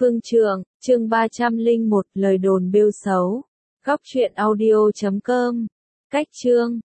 Phương Trượng, chương 301, lời đồn bêu xấu. Góc truyện audio.com. Cách chương